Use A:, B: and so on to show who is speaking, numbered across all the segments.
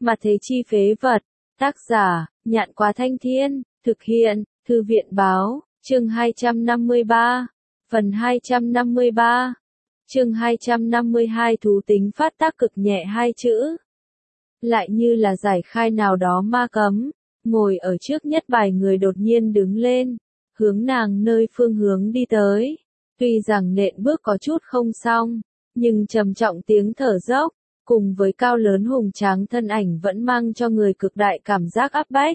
A: Mà thế chi phế vật. Tác giả, Nhạn Quá Thanh Thiên, thực hiện, Thư viện Báo, chương 253, phần 253, chương 252 thú tính phát tác cực nhẹ hai chữ. Lại như là giải khai nào đó ma cấm, ngồi ở trước nhất bài người đột nhiên đứng lên, hướng nàng nơi phương hướng đi tới. Tuy rằng nện bước có chút không xong, nhưng trầm trọng tiếng thở dốc, cùng với cao lớn hùng tráng thân ảnh vẫn mang cho người cực đại cảm giác áp bách.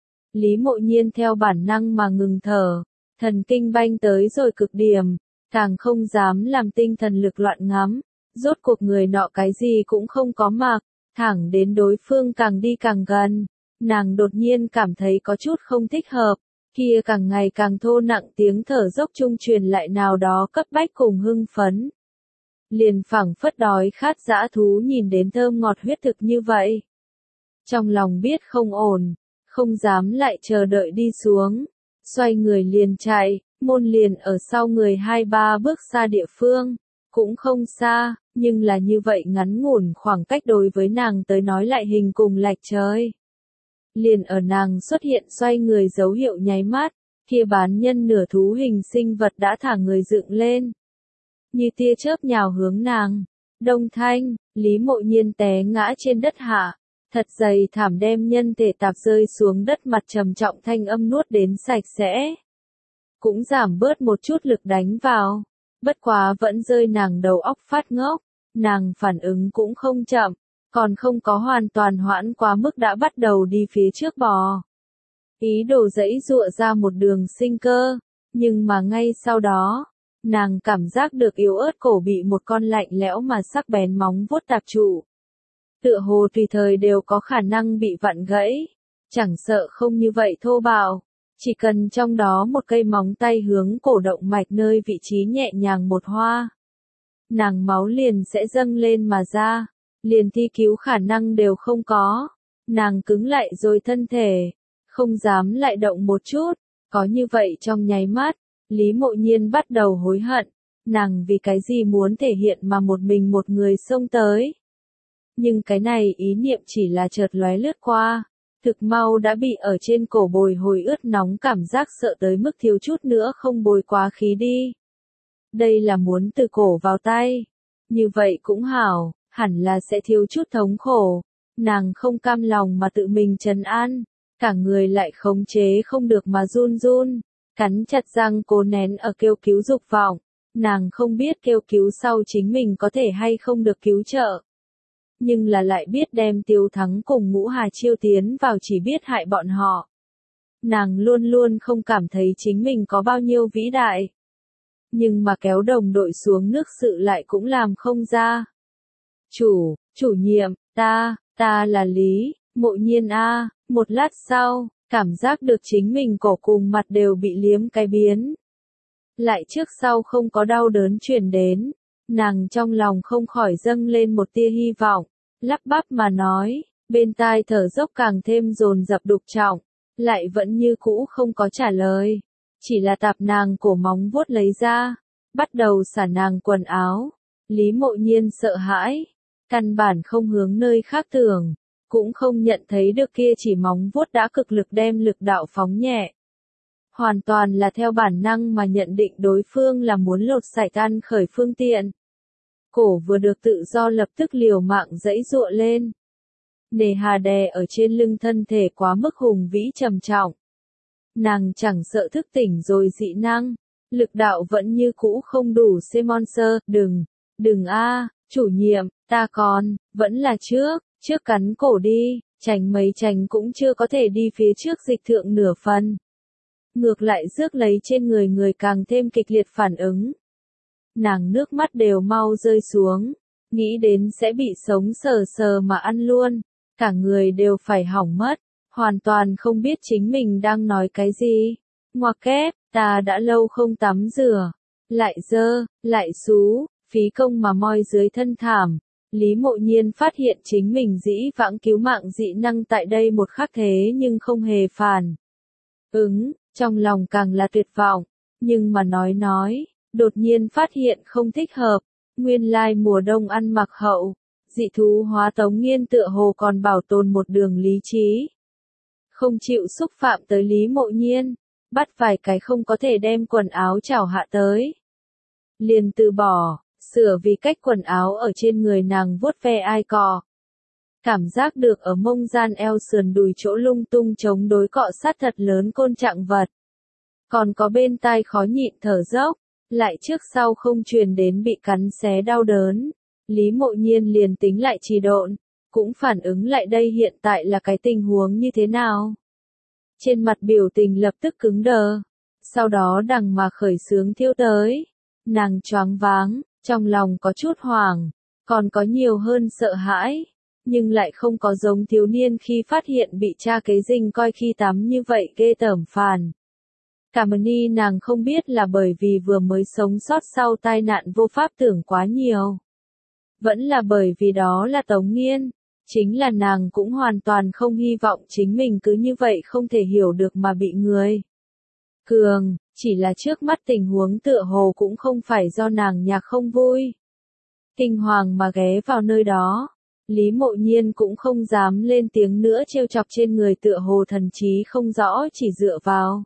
A: Lý Mộ Nhiên theo bản năng mà ngừng thở, thần kinh banh tới rồi cực điểm, càng không dám làm tinh thần lực loạn ngắm, rốt cuộc người nọ cái gì cũng không có mặc, thẳng đến đối phương càng đi càng gần, nàng đột nhiên cảm thấy có chút không thích hợp, kia càng ngày càng thô nặng tiếng thở dốc trung truyền lại nào đó cấp bách cùng hưng phấn. Liền phảng phất đói khát dã thú nhìn đến thơm ngọt huyết thực như vậy. Trong lòng biết không ổn, không dám lại chờ đợi đi xuống, xoay người liền chạy, môn liền ở sau người 2-3 bước xa địa phương, cũng không xa, nhưng là như vậy ngắn ngủn khoảng cách đối với nàng tới nói lại hình cùng lệch trời. Liền ở nàng xuất hiện xoay người dấu hiệu nháy mắt, kia bán nhân nửa thú hình sinh vật đã thả người dựng lên. Như tia chớp nhào hướng nàng, đông thanh, Lý Mộ Nhiên té ngã trên đất hạ, thật dày thảm đem nhân thể tạp rơi xuống đất mặt trầm trọng thanh âm nuốt đến sạch sẽ. Cũng giảm bớt một chút lực đánh vào, bất quá vẫn rơi nàng đầu óc phát ngốc, nàng phản ứng cũng không chậm, còn không có hoàn toàn hoãn quá mức đã bắt đầu đi phía trước bò. Ý đồ giãy giụa ra một đường sinh cơ, nhưng mà ngay sau đó, nàng cảm giác được yếu ớt cổ bị một con lạnh lẽo mà sắc bén móng vuốt tạp trụ. Tựa hồ tùy thời đều có khả năng bị vặn gãy, chẳng sợ không như vậy thô bạo, chỉ cần trong đó một cây móng tay hướng cổ động mạch nơi vị trí nhẹ nhàng một hoa. Nàng máu liền sẽ dâng lên mà ra, liền thi cứu khả năng đều không có, nàng cứng lại rồi thân thể, không dám lại động một chút, có như vậy trong nháy mắt. Lý Mộ Nhiên bắt đầu hối hận, nàng vì cái gì muốn thể hiện mà một mình một người xông tới. Nhưng cái này ý niệm chỉ là chợt lóe lướt qua, thực mau đã bị ở trên cổ bồi hồi ướt nóng cảm giác sợ tới mức thiếu chút nữa không bồi quá khí đi. Đây là muốn từ cổ vào tay, như vậy cũng hảo, hẳn là sẽ thiếu chút thống khổ, nàng không cam lòng mà tự mình trấn an, cả người lại khống chế không được mà run run. Cắn chặt răng cố nén ở kêu cứu dục vọng, nàng không biết kêu cứu sau chính mình có thể hay không được cứu trợ. Nhưng là lại biết đem Tiêu Thắng cùng Ngũ Hà Chiêu tiến vào chỉ biết hại bọn họ. Nàng luôn luôn không cảm thấy chính mình có bao nhiêu vĩ đại. Nhưng mà kéo đồng đội xuống nước sự lại cũng làm không ra. Chủ nhiệm, ta là Lý Mộ Nhiên a. Một lát sau, cảm giác được chính mình cổ cùng mặt đều bị liếm cái biến. Lại trước sau không có đau đớn truyền đến, nàng trong lòng không khỏi dâng lên một tia hy vọng, lắp bắp mà nói, bên tai thở dốc càng thêm dồn dập đục trọng, lại vẫn như cũ không có trả lời, chỉ là tạp nàng cổ móng vuốt lấy ra, bắt đầu xả nàng quần áo. Lý Mộ Nhiên sợ hãi, căn bản không hướng nơi khác tưởng. Cũng không nhận thấy được kia chỉ móng vuốt đã cực lực đem lực đạo phóng nhẹ. Hoàn toàn là theo bản năng mà nhận định đối phương là muốn lột sạch ăn khởi phương tiện. Cổ vừa được tự do lập tức liều mạng giãy giụa lên. Nề hà đè ở trên lưng thân thể quá mức hùng vĩ trầm trọng. Nàng chẳng sợ thức tỉnh rồi dị năng, lực đạo vẫn như cũ không đủ Monster, đừng a, chủ nhiệm, ta còn, vẫn là trước cắn cổ đi, chành mấy chành cũng chưa có thể đi phía trước dịch thượng nửa phần. Ngược lại rước lấy trên người càng thêm kịch liệt phản ứng. Nàng nước mắt đều mau rơi xuống, nghĩ đến sẽ bị sống sờ sờ mà ăn luôn, cả người đều phải hỏng mất, hoàn toàn không biết chính mình đang nói cái gì. Ngoặc kép, ta đã lâu không tắm rửa, lại dơ, lại xú, phí công mà moi dưới thân thảm. Lý Mộ Nhiên phát hiện chính mình dĩ vãng cứu mạng dị năng tại đây một khắc thế nhưng không hề phản trong lòng càng là tuyệt vọng, nhưng mà nói, đột nhiên phát hiện không thích hợp, nguyên lai mùa đông ăn mặc hậu, dị thú hóa Tống Nghiên tựa hồ còn bảo tồn một đường lý trí. Không chịu xúc phạm tới Lý Mộ Nhiên, bắt vài cái không có thể đem quần áo chảo hạ tới. Liền từ bỏ, sửa vì cách quần áo ở trên người nàng vuốt ve ai cọ. Cảm giác được ở mông gian eo sườn đùi chỗ lung tung chống đối cọ sát thật lớn côn trạng vật. Còn có bên tai khó nhịn thở dốc, lại trước sau không truyền đến bị cắn xé đau đớn. Lý Mộ Nhiên liền tính lại trì độn, cũng phản ứng lại đây hiện tại là cái tình huống như thế nào. Trên mặt biểu tình lập tức cứng đờ, sau đó đằng mà khởi sướng thiêu tới. Nàng choáng váng, trong lòng có chút hoảng, còn có nhiều hơn sợ hãi, nhưng lại không có giống thiếu niên khi phát hiện bị cha kế dinh coi khi tắm như vậy ghê tởm phàn. Cảm ơn y nàng không biết là bởi vì vừa mới sống sót sau tai nạn vô pháp tưởng quá nhiều. Vẫn là bởi vì đó là Tống Nghiên, chính là nàng cũng hoàn toàn không hy vọng chính mình cứ như vậy không thể hiểu được mà bị người cường, chỉ là trước mắt tình huống tựa hồ cũng không phải do nàng nhạc không vui. Kinh hoàng mà ghé vào nơi đó, Lý Mộ Nhiên cũng không dám lên tiếng nữa trêu chọc trên người tựa hồ thần trí không rõ chỉ dựa vào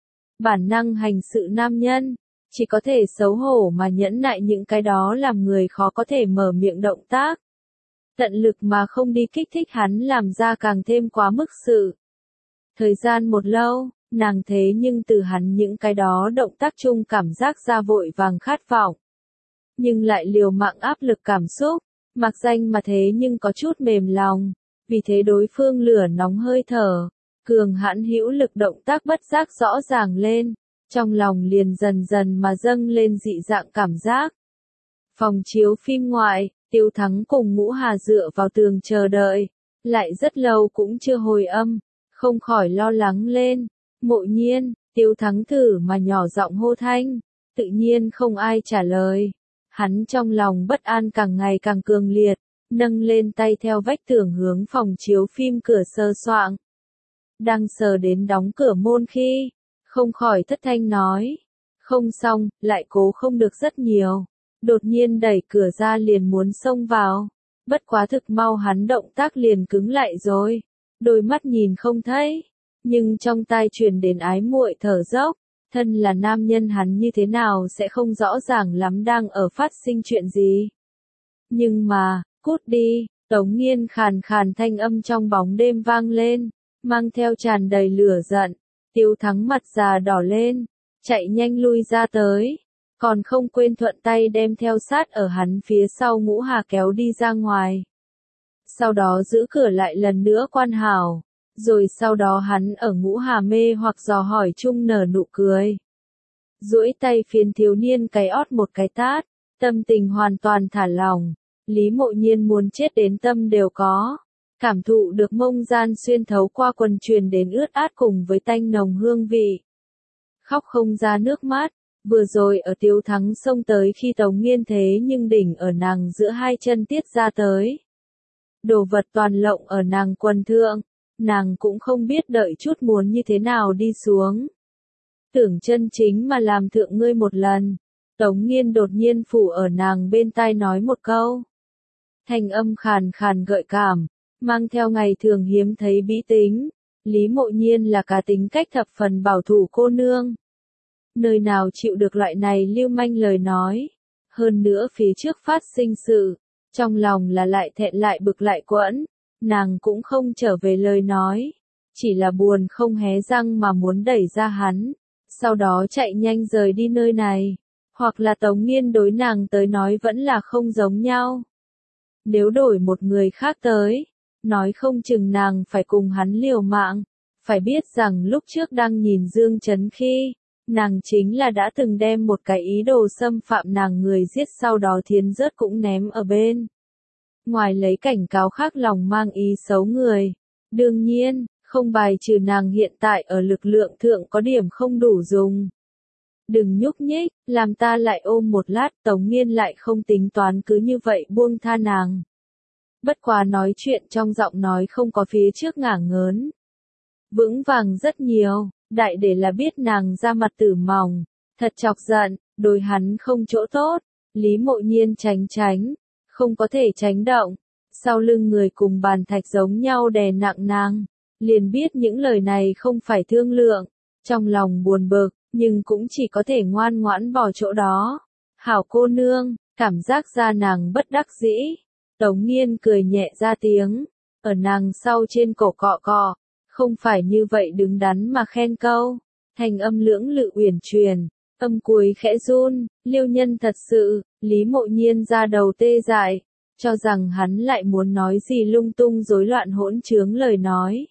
A: bản năng hành sự nam nhân, chỉ có thể xấu hổ mà nhẫn nại những cái đó làm người khó có thể mở miệng động tác. Tận lực mà không đi kích thích hắn làm ra càng thêm quá mức sự. Thời gian một lâu, nàng thế nhưng từ hắn những cái đó động tác chung cảm giác ra vội vàng khát vọng. Nhưng lại liều mạng áp lực cảm xúc, mặc danh mà thế nhưng có chút mềm lòng, vì thế đối phương lửa nóng hơi thở, cường hãn hữu lực động tác bất giác rõ ràng lên, trong lòng liền dần dần mà dâng lên dị dạng cảm giác. Phòng chiếu phim ngoại, Tiêu Thắng cùng Ngũ Hà dựa vào tường chờ đợi, lại rất lâu cũng chưa hồi âm, không khỏi lo lắng lên. Mộ Nhiên, Tiêu Thắng thử mà nhỏ giọng hô thanh, tự nhiên không ai trả lời. Hắn trong lòng bất an càng ngày càng cường liệt, nâng lên tay theo vách tường hướng phòng chiếu phim cửa sơ soạng. Đang sờ đến đóng cửa môn khi, không khỏi thất thanh nói, không xong, lại cố không được rất nhiều. Đột nhiên đẩy cửa ra liền muốn xông vào, bất quá thực mau hắn động tác liền cứng lại rồi, đôi mắt nhìn không thấy, nhưng trong tai truyền đến ái muội thở dốc, thân là nam nhân hắn như thế nào sẽ không rõ ràng lắm đang ở phát sinh chuyện gì. Nhưng mà, cút đi, Tống Nghiên khàn khàn thanh âm trong bóng đêm vang lên, mang theo tràn đầy lửa giận. Tiêu Thắng mặt già đỏ lên, chạy nhanh lui ra tới, còn không quên thuận tay đem theo sát ở hắn phía sau Ngũ Hà kéo đi ra ngoài. Sau đó giữ cửa lại lần nữa quan hảo, rồi sau đó hắn ở Ngũ Hà mê hoặc dò hỏi chung nở nụ cười. Duỗi tay phiến thiếu niên cái ót một cái tát, tâm tình hoàn toàn thả lỏng, Lý Mộ Nhiên muốn chết đến tâm đều có. Cảm thụ được mông gian xuyên thấu qua quần truyền đến ướt át cùng với tanh nồng hương vị. Khóc không ra nước mắt, vừa rồi ở Tiêu Thắng xông tới khi Tống Nghiên thế nhưng đỉnh ở nàng giữa hai chân tiết ra tới. Đồ vật toàn lộng ở nàng quần thượng, nàng cũng không biết đợi chút muốn như thế nào đi xuống. Tưởng chân chính mà làm thượng ngươi một lần, Tống Nghiên đột nhiên phủ ở nàng bên tai nói một câu. Thanh âm khàn khàn gợi cảm, mang theo ngày thường hiếm thấy bĩ tính, Lý Mộ Nhiên là cá tính cách thập phần bảo thủ cô nương. Nơi nào chịu được loại này lưu manh lời nói, hơn nữa phía trước phát sinh sự, trong lòng là lại thẹn lại bực lại quẫn, nàng cũng không trở về lời nói, chỉ là buồn không hé răng mà muốn đẩy ra hắn, sau đó chạy nhanh rời đi nơi này, hoặc là Tống Nghiên đối nàng tới nói vẫn là không giống nhau. Nếu đổi một người khác tới, nói không chừng nàng phải cùng hắn liều mạng, phải biết rằng lúc trước đang nhìn Dương Chấn khi, nàng chính là đã từng đem một cái ý đồ xâm phạm nàng người giết sau đó thiến rớt cũng ném ở bên. Ngoài lấy cảnh cáo khác lòng mang ý xấu người, đương nhiên, không bài trừ nàng hiện tại ở lực lượng thượng có điểm không đủ dùng. Đừng nhúc nhích, làm ta lại ôm một lát. Tống Nghiên lại không tính toán cứ như vậy buông tha nàng. Bất quá nói chuyện trong giọng nói không có phía trước ngả ngớn. Vững vàng rất nhiều, đại để là biết nàng ra mặt tử mỏng, thật chọc giận, đối hắn không chỗ tốt. Lý Mộ Nhiên tránh, không có thể tránh động, Sau lưng người cùng bàn thạch giống nhau đè nặng nàng, liền biết những lời này không phải thương lượng, trong lòng buồn bực, nhưng cũng chỉ có thể ngoan ngoãn bỏ chỗ đó. Hảo cô nương, cảm giác ra nàng bất đắc dĩ. Tống Nghiên cười nhẹ ra tiếng, ở nàng sau trên cổ cọ cọ, không phải như vậy đứng đắn mà khen câu. Thành âm lưỡng lự uyển chuyển, âm cuối khẽ run, Liêu Nhân thật sự, Lý Mộ Nhiên ra đầu tê dại, cho rằng hắn lại muốn nói gì lung tung rối loạn hỗn trướng lời nói.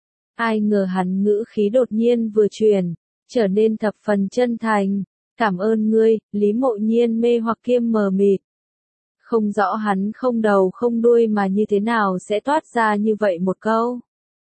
A: Ai ngờ hắn ngữ khí đột nhiên vừa chuyển, trở nên thập phần chân thành, cảm ơn ngươi, Lý Mộ Nhiên mê hoặc kiêm mờ mịt. Không rõ hắn không đầu không đuôi mà như thế nào sẽ toát ra như vậy một câu.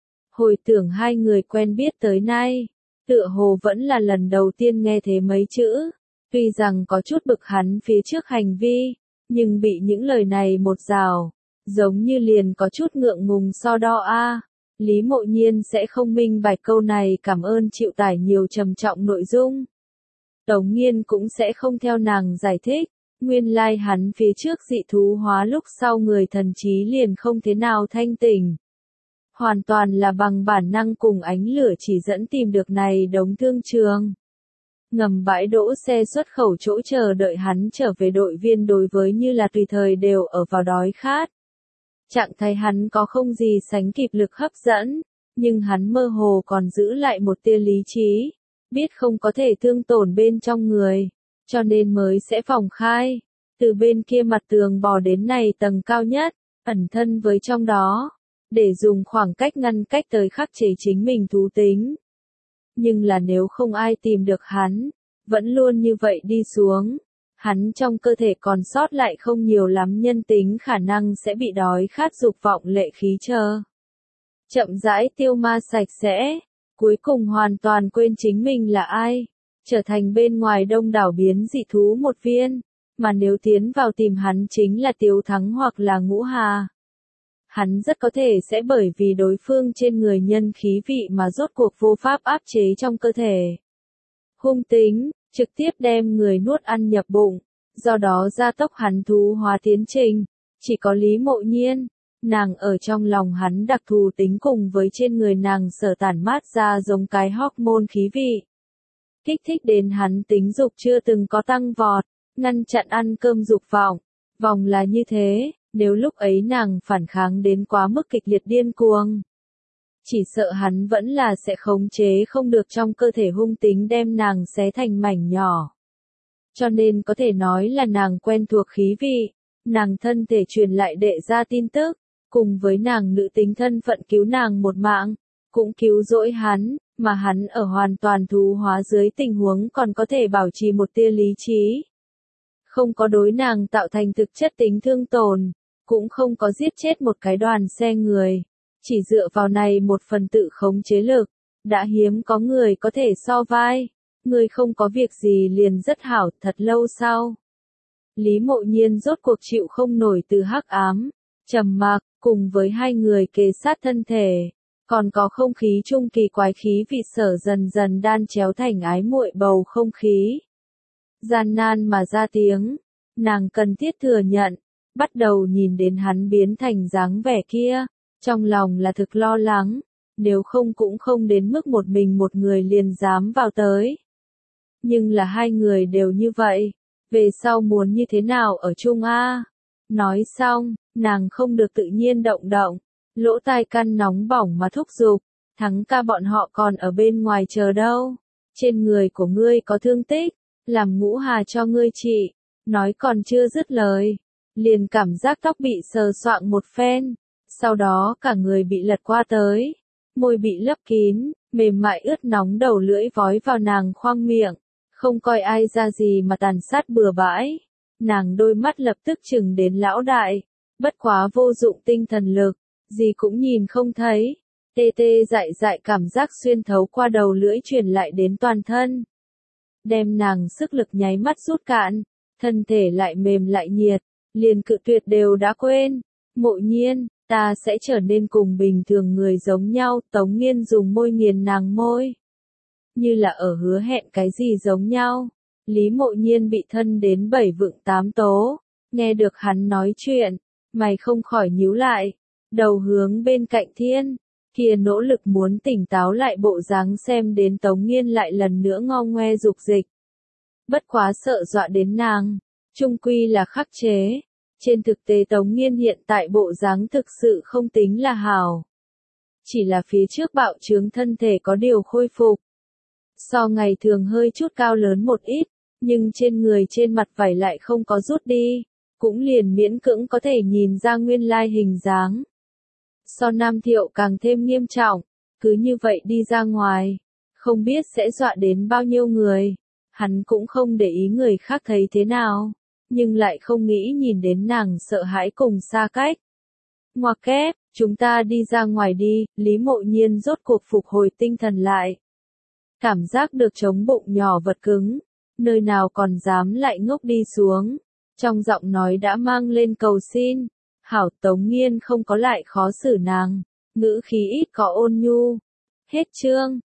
A: Hồi tưởng hai người quen biết tới nay, tựa hồ vẫn là lần đầu tiên nghe thế mấy chữ, tuy rằng có chút bực hắn phía trước hành vi, nhưng bị những lời này một rào, giống như liền có chút ngượng ngùng so đo a. Lý Mộ Nhiên sẽ không minh bạch câu này cảm ơn chịu tải nhiều trầm trọng nội dung. Tống Nghiên cũng sẽ không theo nàng giải thích, nguyên lai hắn phía trước dị thú hóa lúc sau người thần trí liền không thế nào thanh tỉnh. Hoàn toàn là bằng bản năng cùng ánh lửa chỉ dẫn tìm được này đống thương trường. Ngầm bãi đỗ xe xuất khẩu chỗ chờ đợi hắn trở về đội viên đối với như là tùy thời đều ở vào đói khát. Trạng thái hắn có không gì sánh kịp lực hấp dẫn, nhưng hắn mơ hồ còn giữ lại một tia lý trí, biết không có thể thương tổn bên trong người, cho nên mới sẽ phòng khai, từ bên kia mặt tường bò đến này tầng cao nhất, ẩn thân với trong đó, để dùng khoảng cách ngăn cách tới khắc chế chính mình thú tính. Nhưng là nếu không ai tìm được hắn, vẫn luôn như vậy đi xuống, hắn trong cơ thể còn sót lại không nhiều lắm nhân tính khả năng sẽ bị đói khát dục vọng lệ khí chờ. Chậm rãi tiêu ma sạch sẽ, cuối cùng hoàn toàn quên chính mình là ai, trở thành bên ngoài đông đảo biến dị thú một viên, mà nếu tiến vào tìm hắn chính là Tiếu Thắng hoặc là Ngũ Hà. Hắn rất có thể sẽ bởi vì đối phương trên người nhân khí vị mà rốt cuộc vô pháp áp chế trong cơ thể. Hung tính, trực tiếp đem người nuốt ăn nhập bụng, do đó gia tốc hắn thú hóa tiến trình. Chỉ có Lý Mộ Nhiên, nàng ở trong lòng hắn đặc thù tính cùng với trên người nàng sở tản mát ra giống cái hormone khí vị. Kích thích đến hắn tính dục chưa từng có tăng vọt, ngăn chặn ăn cơm dục vọng. Vòng là như thế, nếu lúc ấy nàng phản kháng đến quá mức kịch liệt điên cuồng, chỉ sợ hắn vẫn là sẽ khống chế không được trong cơ thể hung tính đem nàng xé thành mảnh nhỏ. Cho nên có thể nói là nàng quen thuộc khí vị, nàng thân thể truyền lại đệ ra tin tức, cùng với nàng nữ tính thân phận cứu nàng một mạng, cũng cứu rỗi hắn, mà hắn ở hoàn toàn thú hóa dưới tình huống còn có thể bảo trì một tia lý trí. Không có đối nàng tạo thành thực chất tính thương tổn, cũng không có giết chết một cái đoàn xe người. Chỉ dựa vào này một phần tự khống chế lực, đã hiếm có người có thể so vai. Người không có việc gì liền rất hảo thật lâu sau. Lý Mộ Nhiên rốt cuộc chịu không nổi từ hắc ám, trầm mặc, cùng với hai người kề sát thân thể. Còn có không khí trung kỳ quái khí vị sở dần dần đan chéo thành ái muội bầu không khí. Gian nan mà ra tiếng, nàng cần thiết thừa nhận, bắt đầu nhìn đến hắn biến thành dáng vẻ kia, trong lòng là thực lo lắng, nếu không cũng không đến mức một mình một người liền dám vào tới. Nhưng là hai người đều như vậy, về sau muốn như thế nào ở chung a? Nói xong, nàng không được tự nhiên động động, lỗ tai căn nóng bỏng mà thúc giục, Thắng ca bọn họ còn ở bên ngoài chờ đâu, trên người của ngươi có thương tích, làm Ngũ Hà cho ngươi trị, nói còn chưa dứt lời, liền cảm giác tóc bị sờ soạng một phen, sau đó cả người bị lật qua tới, môi bị lấp kín, mềm mại ướt nóng đầu lưỡi vói vào nàng khoang miệng, không coi ai ra gì mà tàn sát bừa bãi, nàng đôi mắt lập tức chừng đến lão đại, bất quá vô dụng tinh thần lực, gì cũng nhìn không thấy, tê tê dại dại cảm giác xuyên thấu qua đầu lưỡi truyền lại đến toàn thân. Đem nàng sức lực nháy mắt rút cạn, thân thể lại mềm lại nhiệt, liền cự tuyệt đều đã quên. Mộ Nhiên, ta sẽ trở nên cùng bình thường người giống nhau, Tống Nghiên dùng môi nghiền nàng môi. Như là ở hứa hẹn cái gì giống nhau. Lý Mộ Nhiên bị thân đến 7 vượng 8 tố, nghe được hắn nói chuyện, Mày không khỏi nhíu lại, đầu hướng bên cạnh Thiên, kia nỗ lực muốn tỉnh táo lại bộ dáng xem đến Tống Nghiên lại lần nữa ngo ngoe dục dịch. Bất quá sợ dọa đến nàng, chung quy là khắc chế. Trên thực tế Tống Nghiên hiện tại bộ dáng thực sự không tính là hảo. Chỉ là phía trước bạo trướng thân thể có điều khôi phục. So ngày thường hơi chút cao lớn một ít, nhưng trên người trên mặt vảy lại không có rút đi, cũng liền miễn cưỡng có thể nhìn ra nguyên lai hình dáng. So Nam Thiệu càng thêm nghiêm trọng, cứ như vậy đi ra ngoài, không biết sẽ dọa đến bao nhiêu người. Hắn cũng không để ý người khác thấy thế nào, nhưng lại không nghĩ nhìn đến nàng sợ hãi cùng xa cách. Ngoặc kép, chúng ta đi ra ngoài đi, Lý Mộ Nhiên rốt cuộc phục hồi tinh thần lại. Cảm giác được chống bụng nhỏ vật cứng, nơi nào còn dám lại ngốc đi xuống. Trong giọng nói đã mang lên cầu xin. Hảo, Tống Nghiên không có lại khó xử nàng, ngữ khí ít có ôn nhu. Hết chương.